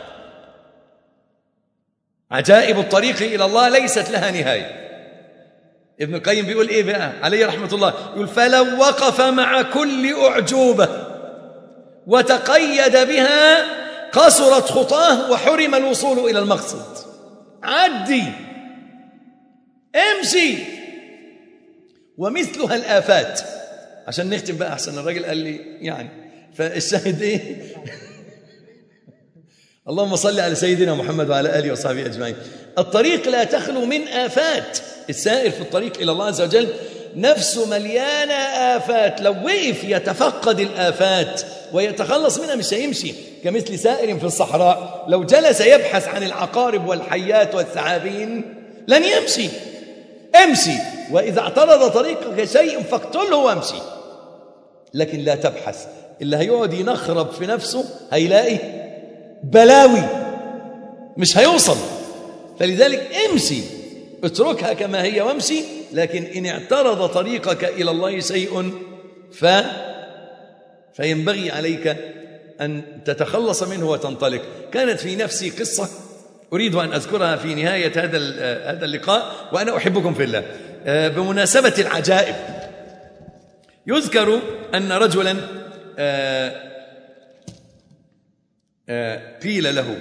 عجائب الطريق إلى الله ليست لها نهاية. ابن القيم بيقول إيه بقى عليه رحمة الله؟ يقول فلو وقف مع كل أعجوبة وتقيد بها قصرت خطاه وحرم الوصول إلى المقصد. عدي، امشي. ومثلها الآفات. عشان نختم بقى أحسن، الراجل قال لي يعني فالشاهد إيه اللهم صل على سيدنا محمد وعلى آله وصحبه أجمعين. الطريق لا تخلو من آفات. السائر في الطريق إلى الله عز وجل نفسه مليانة آفات، لو وقف يتفقد الآفات ويتخلص منها مش هيمشي. كمثل سائر في الصحراء لو جلس يبحث عن العقارب والحيات والثعابين لن يمشي. امشي، وإذا اعترض طريقك شيء فاقتله وامشي، لكن لا تبحث. اللي هيقعد ينخرب في نفسه هيلاقي بلاوي مش هيوصل. فلذلك امشي، اتركها كما هي وامشي. لكن إن اعترض طريقك إلى الله شيء ف... فينبغي عليك أن تتخلص منه وتنطلق. كانت في نفسي قصة أريد أن أذكرها في نهاية هذا هذا اللقاء وأنا أحبكم في الله. بمناسبة العجائب، يذكر أن رجلا قيل له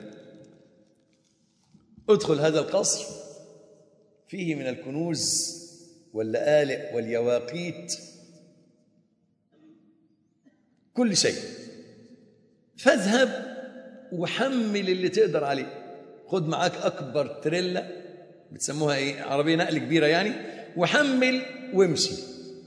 ادخل هذا القصر فيه من الكنوز واللآلئ واليواقيت كل شيء، فاذهب وحمل اللي تقدر عليه، خد معاك أكبر تريلا بتسموها إيه، عربية نقل كبيرة يعني، وحمل وامشي،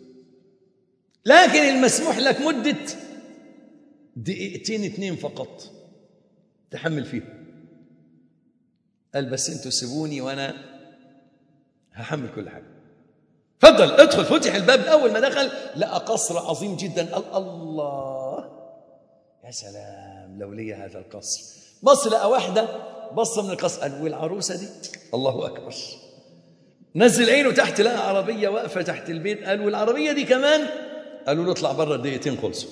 لكن المسموح لك مدة دقيقتين اتنين فقط تحمل فيهم. قال بس انتوا سيبوني وانا هحمل كل حاجة. فضل ادخل. فتح الباب، اول ما دخل لقى قصر عظيم جدا. قال الله يا سلام لو لي هذا القصر. بص لقى واحدة بص من القصر، قال والعروسة دي الله أكبر. نزل عينه تحت لقى عربية واقفة تحت البيت. قال والعربية دي كمان. قالوا له اطلع بره الدقيقتين خلصوا.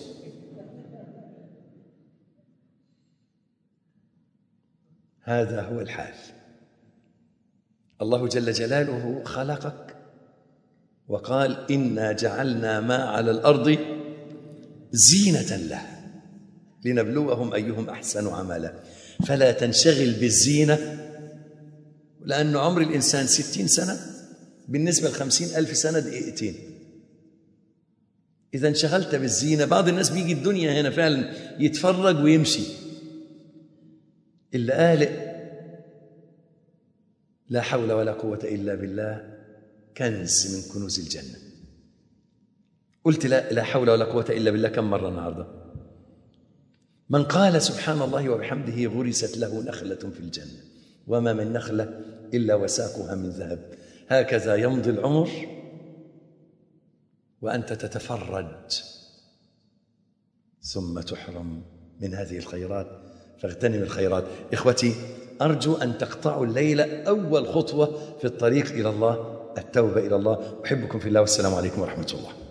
هذا هو الحال. الله جل جلاله خلقك وقال إنا جعلنا ما على الأرض زينة له لنبلوهم أيهم أحسن عملا. فلا تنشغل بالزينة، لأن عمر الإنسان ستين سنة بالنسبة لخمسين ألف سنة دقيقتين. إذا انشغلت بالزينة، بعض الناس بيجي الدنيا هنا فعلا يتفرج ويمشي. اللي قال لا حول ولا قوة إلا بالله كنز من كنوز الجنة. قلت لا, لا حول ولا قوة إلا بالله كم مرة النهاردة؟ من قال سبحان الله وبحمده غرست له نخلة في الجنة وما من نخلة إلا وساقها من ذهب. هكذا يمضي العمر وأنت تتفرج ثم تحرم من هذه الخيرات. فاغتنم الخيرات. إخوتي، أرجو أن تقطعوا الليلة أول خطوة في الطريق إلى الله، التوبة إلى الله. أحبكم في الله والسلام عليكم ورحمة الله.